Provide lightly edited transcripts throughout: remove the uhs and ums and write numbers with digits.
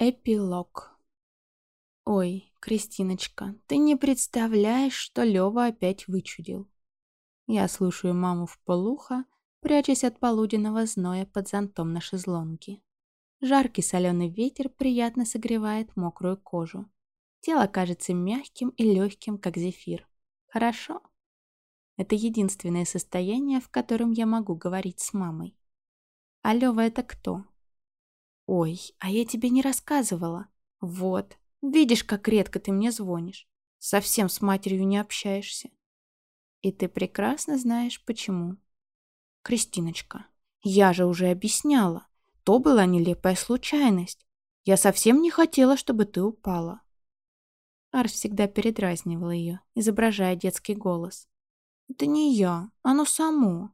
Эпилог. Ой, Кристиночка, ты не представляешь, что Лёва опять вычудил. Я слушаю маму вполуха, прячась от полуденного зноя под зонтом на шезлонге. Жаркий соленый ветер приятно согревает мокрую кожу. Тело кажется мягким и легким, как зефир. Хорошо. Это единственное состояние, в котором я могу говорить с мамой. А Лёва это кто? Ой, а я тебе не рассказывала. Вот, видишь, как редко ты мне звонишь. Совсем с матерью не общаешься. И ты прекрасно знаешь, почему. Кристиночка, я же уже объясняла. То была нелепая случайность. Я совсем не хотела, чтобы ты упала. Арс всегда передразнивал ее, изображая детский голос. Это не я, оно само.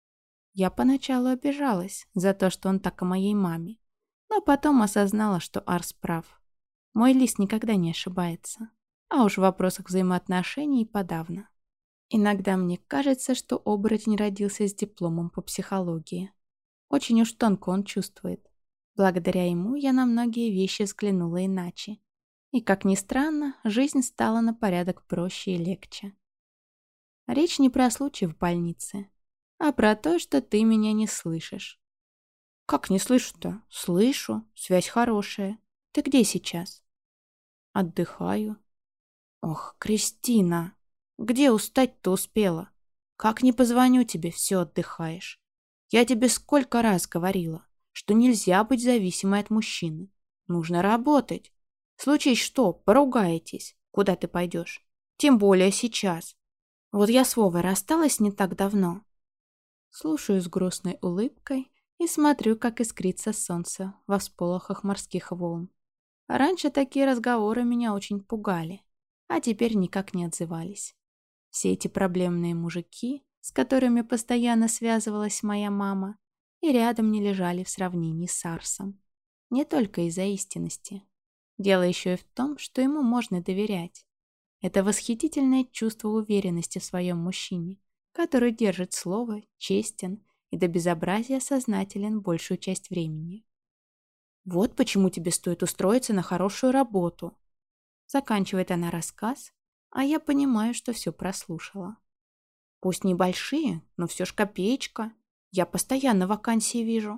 Я поначалу обижалась за то, что он так о моей маме. Но потом осознала, что Арс прав. Мой лис никогда не ошибается. А уж в вопросах взаимоотношений подавно. Иногда мне кажется, что оборотень родился с дипломом по психологии. Очень уж тонко он чувствует. Благодаря ему я на многие вещи взглянула иначе. И, как ни странно, жизнь стала на порядок проще и легче. Речь не про случай в больнице, а про то, что ты меня не слышишь. Как не слышу-то? Слышу, связь хорошая. Ты где сейчас? Отдыхаю. Ох, Кристина, где устать-то успела? Как не позвоню тебе, все отдыхаешь. Я тебе сколько раз говорила, что нельзя быть зависимой от мужчины. Нужно работать. Случись что, поругаетесь. Куда ты пойдешь? Тем более сейчас. Вот я с Вовой рассталась не так давно. Слушаю с грустной улыбкой и смотрю, как искрится солнце во всполохах морских волн. Раньше такие разговоры меня очень пугали, а теперь никак не отзывались. Все эти проблемные мужики, с которыми постоянно связывалась моя мама, и рядом не лежали в сравнении с Арсом. Не только из-за истинности. Дело еще и в том, что ему можно доверять. Это восхитительное чувство уверенности в своем мужчине, который держит слово, честен и до безобразия сознателен большую часть времени. «Вот почему тебе стоит устроиться на хорошую работу», — заканчивает она рассказ, а я понимаю, что все прослушала. «Пусть небольшие, но все ж копеечка. Я постоянно вакансии вижу».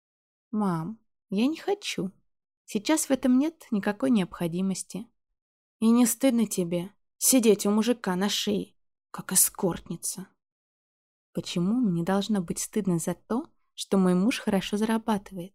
«Мам, я не хочу. Сейчас в этом нет никакой необходимости. И не стыдно тебе сидеть у мужика на шее, как эскортница?» «Почему мне должно быть стыдно за то, что мой муж хорошо зарабатывает?»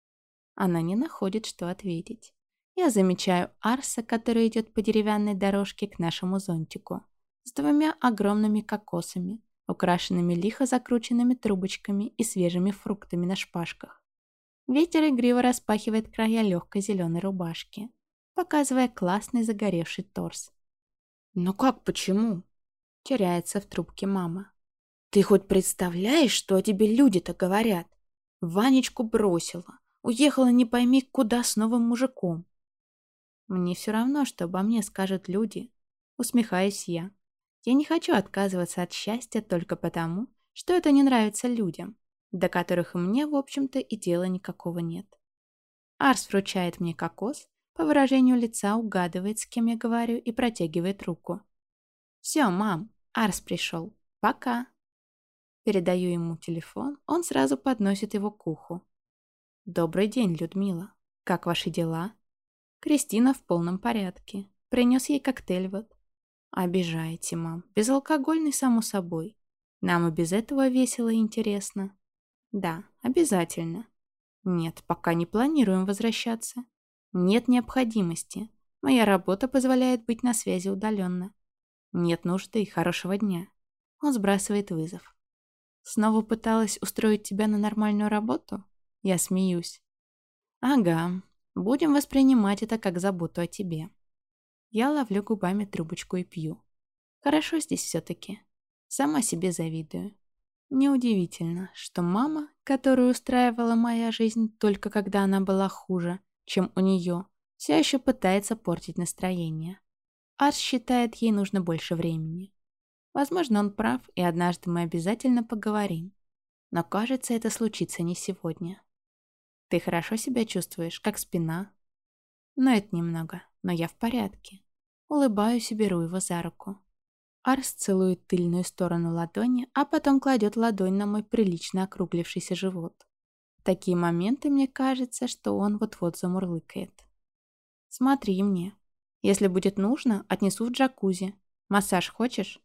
Она не находит, что ответить. Я замечаю Арса, который идет по деревянной дорожке к нашему зонтику, с двумя огромными кокосами, украшенными лихо закрученными трубочками и свежими фруктами на шпажках. Ветер игриво распахивает края легкой зеленой рубашки, показывая классный загоревший торс. «Ну как, почему?» — теряется в трубке мама. «Ты хоть представляешь, что о тебе люди-то говорят? Ванечку бросила. Уехала не пойми куда с новым мужиком». «Мне все равно, что обо мне скажут люди», — усмехаюсь я. «Я не хочу отказываться от счастья только потому, что это не нравится людям, до которых и мне, в общем-то, и дела никакого нет». Арс вручает мне кокос, по выражению лица угадывает, с кем я говорю, и протягивает руку. «Все, мам, Арс пришел. Пока». Передаю ему телефон, он сразу подносит его к уху. «Добрый день, Людмила. Как ваши дела?» Кристина в полном порядке. Принес ей коктейль вот. «Обижаете, мам. Безалкогольный, само собой. Нам и без этого весело и интересно». «Да, обязательно». «Нет, пока не планируем возвращаться. Нет необходимости. Моя работа позволяет быть на связи удаленно. Нет нужды. Хорошего дня». Он сбрасывает вызов. «Снова пыталась устроить тебя на нормальную работу?» Я смеюсь. «Ага. Будем воспринимать это как заботу о тебе». Я ловлю губами трубочку и пью. Хорошо здесь все-таки. Сама себе завидую. Неудивительно, что мама, которую устраивала моя жизнь только когда она была хуже, чем у нее, все еще пытается портить настроение. Арс считает, ей нужно больше времени. Возможно, он прав, и однажды мы обязательно поговорим. Но кажется, это случится не сегодня. «Ты хорошо себя чувствуешь? Как спина?» Но это немного, но я в порядке. Улыбаюсь и беру его за руку. Арс целует тыльную сторону ладони, а потом кладет ладонь на мой прилично округлившийся живот. В такие моменты мне кажется, что он вот-вот замурлыкает. «Смотри мне. Если будет нужно, отнесу в джакузи. Массаж хочешь?»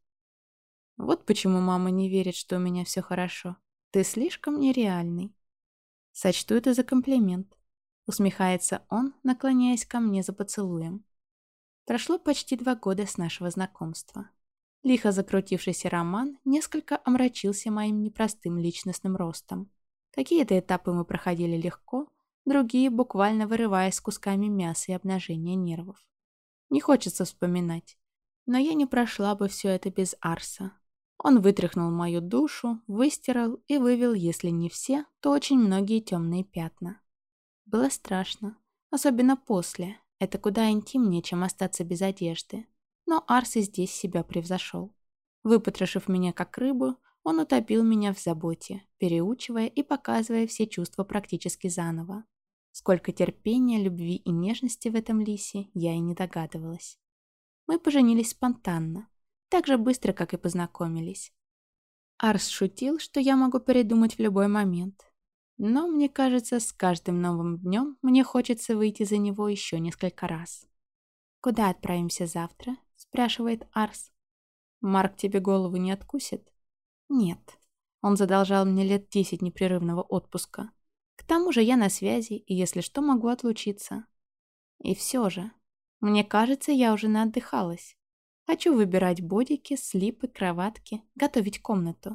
Вот почему мама не верит, что у меня все хорошо. Ты слишком нереальный. Сочту это за комплимент. Усмехается он, наклоняясь ко мне за поцелуем. Прошло почти 2 года с нашего знакомства. Лихо закрутившийся роман несколько омрачился моим непростым личностным ростом. Какие-то этапы мы проходили легко, другие буквально вырываясь кусками мяса и обнажения нервов. Не хочется вспоминать, но я не прошла бы все это без Арса. Он вытряхнул мою душу, выстирал и вывел, если не все, то очень многие темные пятна. Было страшно, особенно после. Это куда интимнее, чем остаться без одежды. Но Арс и здесь себя превзошел. Выпотрошив меня как рыбу, он утопил меня в заботе, переучивая и показывая все чувства практически заново. Сколько терпения, любви и нежности в этом лисе, я и не догадывалась. Мы поженились спонтанно, так же быстро, как и познакомились. Арс шутил, что я могу передумать в любой момент. Но, мне кажется, с каждым новым днем мне хочется выйти за него еще несколько раз. «Куда отправимся завтра?» – спрашивает Арс. «Марк тебе голову не откусит?» «Нет. Он задолжал мне лет 10 непрерывного отпуска. К тому же я на связи, и если что, могу отлучиться. И все же, мне кажется, я уже наотдыхалась. Хочу выбирать бодики, слипы, кроватки, готовить комнату».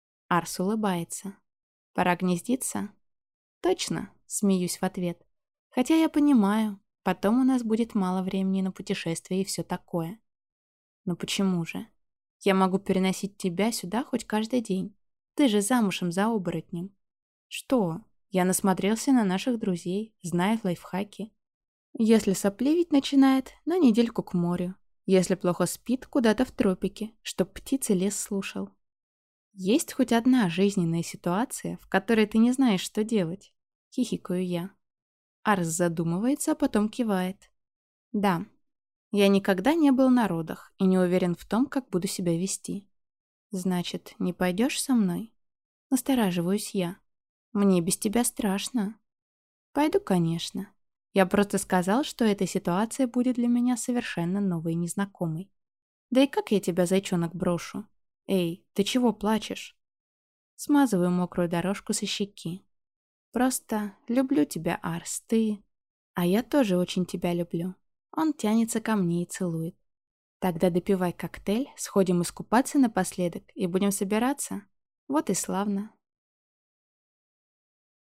Арс улыбается. «Пора гнездиться?» «Точно», — смеюсь в ответ. «Хотя я понимаю, потом у нас будет мало времени на путешествия и все такое». «Но почему же? Я могу переносить тебя сюда хоть каждый день. Ты же замужем за оборотнем». «Что? Я насмотрелся на наших друзей, знаю лайфхаки. Если сопливить начинает, на недельку к морю. Если плохо спит, куда-то в тропики, чтоб птицы лес слушал». «Есть хоть одна жизненная ситуация, в которой ты не знаешь, что делать?» — хихикаю я. Арс задумывается, а потом кивает. «Да, я никогда не был на родах и не уверен в том, как буду себя вести». «Значит, не пойдешь со мной?» Настораживаюсь я. «Мне без тебя страшно». «Пойду, конечно. Я просто сказал, что эта ситуация будет для меня совершенно новой и незнакомой. Да и как я тебя, зайчонок, брошу? Эй, ты чего плачешь?» Смазываю мокрую дорожку со щеки. «Просто люблю тебя, Арс, ты...» «А я тоже очень тебя люблю». Он тянется ко мне и целует. «Тогда допивай коктейль, сходим искупаться напоследок и будем собираться?» «Вот и славно».